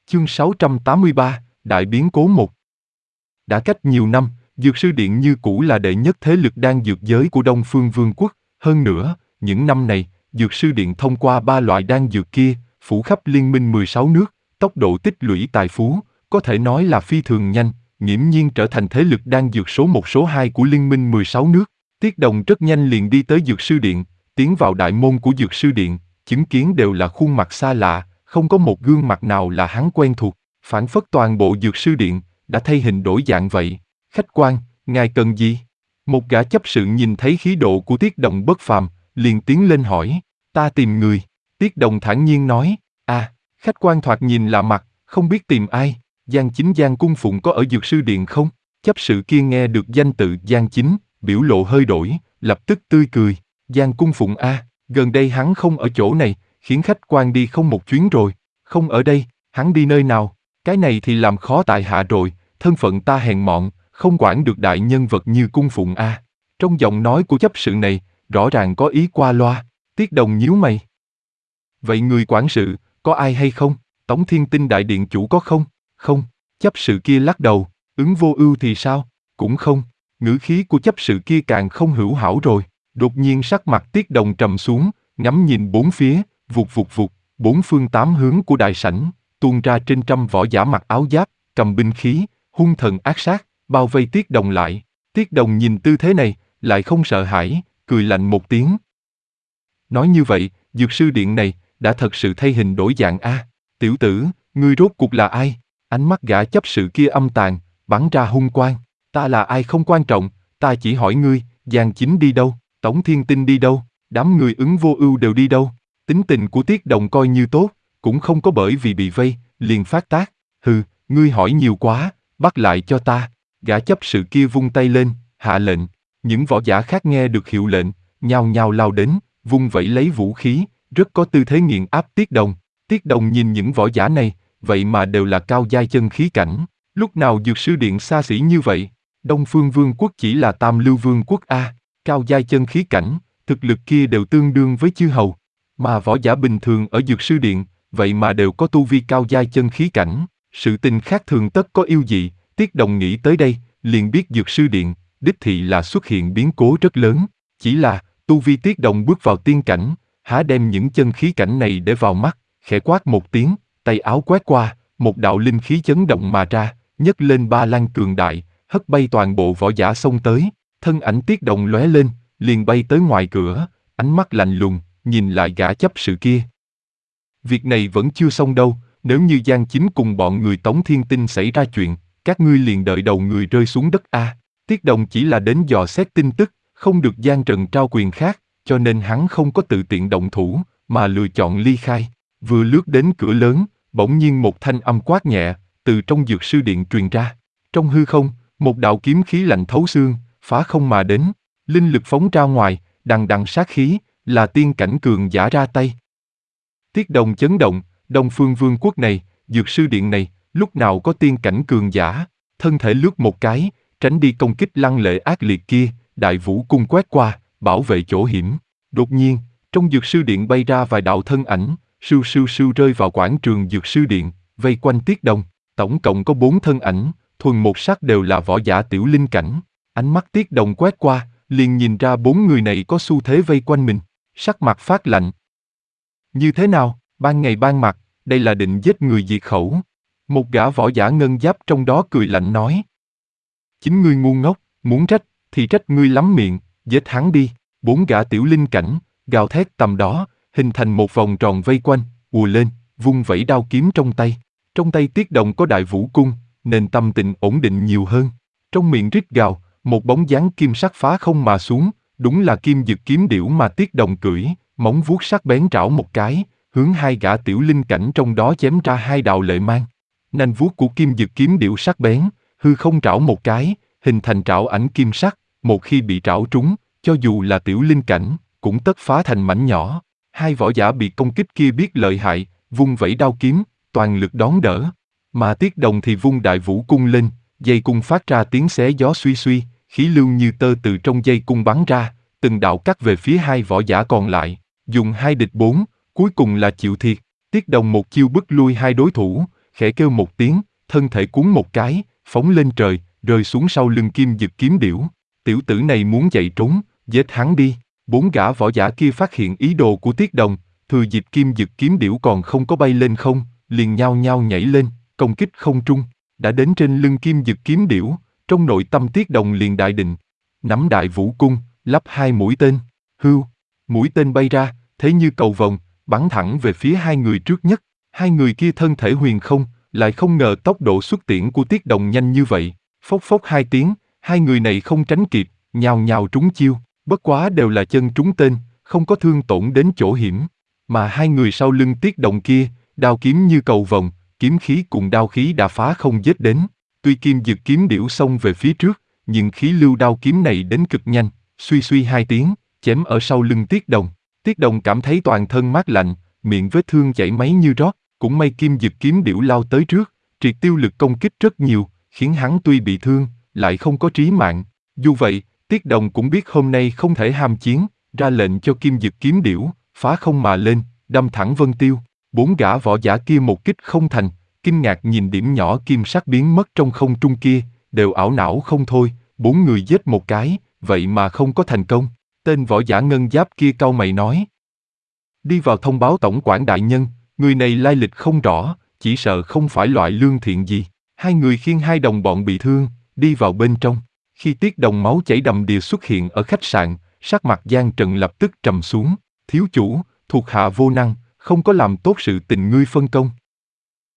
Chương 683, Đại biến cố 1. Đã cách nhiều năm, Dược Sư Điện như cũ là đệ nhất thế lực đan dược giới của Đông Phương Vương quốc. Hơn nữa, những năm này, Dược Sư Điện thông qua 3 loại đan dược kia, phủ khắp liên minh 16 nước, tốc độ tích lũy tài phú, có thể nói là phi thường nhanh, nghiễm nhiên trở thành thế lực đan dược số 1 số 2 của liên minh 16 nước. Tiết Đồng rất nhanh liền đi tới Dược Sư Điện, tiến vào đại môn của Dược Sư Điện, chứng kiến đều là khuôn mặt xa lạ, không có một gương mặt nào là hắn quen thuộc, phảng phất toàn bộ Dược Sư Điện đã thay hình đổi dạng vậy. Khách quan, ngài cần gì? Một gã chấp sự nhìn thấy khí độ của Tiết Đồng bất phàm, liền tiến lên hỏi. Ta tìm người. Tiết Đồng thản nhiên nói. Khách quan thoạt nhìn lạ mặt, không biết tìm ai. Giang Chính Giang Cung Phụng có ở Dược Sư Điện không? Chấp sự kia nghe được danh tự Giang Chính, biểu lộ hơi đổi, lập tức tươi cười. Giang Cung Phụng gần đây hắn không ở chỗ này, khiến khách quan đi không một chuyến rồi. Không ở đây, hắn đi nơi nào? Cái này thì làm khó tại hạ rồi, thân phận ta hèn mọn, không quản được đại nhân vật như Cung Phụng Trong giọng nói của chấp sự này, rõ ràng có ý qua loa. Tiết Đồng nhíu mày. Vậy người quản sự, có ai hay không? Tống Thiên Tinh đại điện chủ có không? Không. Chấp sự kia lắc đầu. Ứng Vô Ưu thì sao? Cũng không. Ngữ khí của chấp sự kia càng không hữu hảo rồi. Đột nhiên sắc mặt Tiết Đồng trầm xuống, ngắm nhìn bốn phía, vụt vụt vụt, bốn phương tám hướng của đại sảnh, tuôn ra trên trăm võ giả mặc áo giáp, cầm binh khí, hung thần ác sát, bao vây Tiết Đồng lại. Tiết Đồng nhìn tư thế này, lại không sợ hãi, cười lạnh một tiếng. Nói như vậy, Dược Sư Điện này đã thật sự thay hình đổi dạng Tiểu tử, ngươi rốt cuộc là ai? Ánh mắt gã chấp sự kia âm tàn, bắn ra hung quang. Ta là ai không quan trọng, ta chỉ hỏi ngươi, Giang Chính đi đâu? Tống Thiên Tinh đi đâu? Đám người Ứng Vô Ưu đều đi đâu? Tính tình của Tiết Đồng coi như tốt, cũng không có bởi vì bị vây, liền phát tác. Hừ, ngươi hỏi nhiều quá, bắt lại cho ta. Gã chấp sự kia vung tay lên, hạ lệnh. Những võ giả khác nghe được hiệu lệnh, nhao nhao lao đến, vung vẩy lấy vũ khí, rất có tư thế nghiền áp Tiết Đồng. Tiết Đồng nhìn những võ giả này, vậy mà đều là cao giai chân khí cảnh. Lúc nào Dược Sư Điện xa xỉ như vậy? Đông Phương Vương quốc chỉ là Tam Lưu Vương quốc cao giai chân khí cảnh, thực lực kia đều tương đương với chư hầu. Mà võ giả bình thường ở Dược Sư Điện, vậy mà đều có tu vi cao giai chân khí cảnh. Sự tình khác thường tất có yêu dị. Tiết Đồng nghĩ tới đây, liền biết Dược Sư Điện, đích thị là xuất hiện biến cố rất lớn. Chỉ là, tu vi Tiết Đồng bước vào tiên cảnh, há đem những chân khí cảnh này để vào mắt, khẽ quát một tiếng, tay áo quét qua, một đạo linh khí chấn động mà ra, nhấc lên ba lan cường đại, hất bay toàn bộ võ giả xông tới. Thân ảnh Tiết Đồng lóe lên, liền bay tới ngoài cửa, ánh mắt lạnh lùng, nhìn lại gã chấp sự kia. Việc này vẫn chưa xong đâu, nếu như Giang Chính cùng bọn người Tống Thiên Tinh xảy ra chuyện, các ngươi liền đợi đầu người rơi xuống đất Tiết Đồng chỉ là đến dò xét tin tức, không được Giang Trần trao quyền khác, cho nên hắn không có tự tiện động thủ, mà lựa chọn ly khai. Vừa lướt đến cửa lớn, bỗng nhiên một thanh âm quát nhẹ, từ trong Dược Sư Điện truyền ra. Trong hư không, một đạo kiếm khí lạnh thấu xương, phá không mà đến, linh lực phóng ra ngoài, đằng đằng sát khí, là tiên cảnh cường giả ra tay. Tiết Đồng chấn động, Đông Phương Vương quốc này, Dược Sư Điện này, lúc nào có tiên cảnh cường giả, thân thể lướt một cái, tránh đi công kích lăng lệ ác liệt kia, đại vũ cung quét qua, bảo vệ chỗ hiểm. Đột nhiên, trong Dược Sư Điện bay ra vài đạo thân ảnh, sưu sưu sưu rơi vào quảng trường Dược Sư Điện, vây quanh Tiết Đồng. Tổng cộng có 4 thân ảnh, thuần một sắc đều là võ giả tiểu linh cảnh. Ánh mắt Tiết Đồng quét qua, liền nhìn ra 4 người này có xu thế vây quanh mình, sắc mặt phát lạnh. Như thế nào, ban ngày ban mặt, đây là định giết người diệt khẩu. Một gã võ giả ngân giáp trong đó cười lạnh nói. Chính ngươi ngu ngốc, muốn trách, thì trách ngươi lắm miệng, giết hắn đi. 4 gã tiểu linh cảnh, gào thét tầm đó, hình thành một vòng tròn vây quanh, ùa lên, vung vẩy đao kiếm trong tay. Trong tay Tiết Đồng có đại vũ cung, nên tâm tình ổn định nhiều hơn. Trong miệng rít gào, một bóng dáng kim sắc phá không mà xuống, đúng là Kim Dực kiếm điểu mà Tiết Đồng cưỡi, móng vuốt sắc bén trảo một cái, hướng 2 gã tiểu linh cảnh trong đó chém ra 2 đạo lệ mang. Nanh vuốt của Kim Dực kiếm điểu sắc bén, hư không trảo một cái, hình thành trảo ảnh kim sắc, một khi bị trảo trúng, cho dù là tiểu linh cảnh, cũng tất phá thành mảnh nhỏ. 2 võ giả bị công kích kia biết lợi hại, vung vẩy đao kiếm, toàn lực đón đỡ. Mà Tiết Đồng thì vung đại vũ cung lên, dây cung phát ra tiếng xé gió suy suy, khí lưu như tơ từ trong dây cung bắn ra, từng đạo cắt về phía 2 võ giả còn lại, dùng 2 địch 4, cuối cùng là chịu thiệt. Tiết Đồng một chiêu bức lui 2 đối thủ, khẽ kêu một tiếng, thân thể cuốn một cái, phóng lên trời, rơi xuống sau lưng Kim Dực kiếm điểu. Tiểu tử này muốn chạy trốn, giết hắn đi. 4 gã võ giả kia phát hiện ý đồ của Tiết Đồng, thừa dịp Kim Dực kiếm điểu còn không có bay lên không, liền nhao nhao nhảy lên, công kích không trung. Đã đến trên lưng Kim Dực kiếm điểu, trong nội tâm Tiết Đồng liền đại định. Nắm đại vũ cung, lắp 2 mũi tên. Hưu, mũi tên bay ra, thế như cầu vồng, bắn thẳng về phía 2 người trước nhất. 2 người kia thân thể huyền không, lại không ngờ tốc độ xuất tiễn của Tiết Đồng nhanh như vậy. Phốc phốc 2 tiếng, 2 người này không tránh kịp, nhào nhào trúng chiêu, bất quá đều là chân trúng tên, không có thương tổn đến chỗ hiểm. Mà 2 người sau lưng Tiết Đồng kia, đao kiếm như cầu vồng, kiếm khí cùng đao khí đã phá không giết đến. Tuy Kim Dực kiếm điểu xông về phía trước, nhưng khí lưu đao kiếm này đến cực nhanh, suy suy 2 tiếng, chém ở sau lưng Tiết Đồng. Tiết Đồng cảm thấy toàn thân mát lạnh, miệng vết thương chảy máu như rót, cũng may Kim Dực kiếm điểu lao tới trước, triệt tiêu lực công kích rất nhiều, khiến hắn tuy bị thương, lại không có trí mạng. Dù vậy, Tiết Đồng cũng biết hôm nay không thể ham chiến, ra lệnh cho Kim Dực kiếm điểu, phá không mà lên, đâm thẳng Vân Tiêu. 4 gã võ giả kia một kích không thành, kinh ngạc nhìn điểm nhỏ kim sắc biến mất trong không trung kia, đều ảo não không thôi, 4 người giết một cái, vậy mà không có thành công. Tên võ giả ngân giáp kia cau mày nói. Đi vào thông báo tổng quản đại nhân, người này lai lịch không rõ, chỉ sợ không phải loại lương thiện gì. 2 người khiêng 2 đồng bọn bị thương, đi vào bên trong. Khi Tiết Đồng máu chảy đầm đìa xuất hiện ở khách sạn, sắc mặt Giang Trần lập tức trầm xuống. Thiếu chủ, thuộc hạ vô năng, không có làm tốt sự tình ngươi phân công.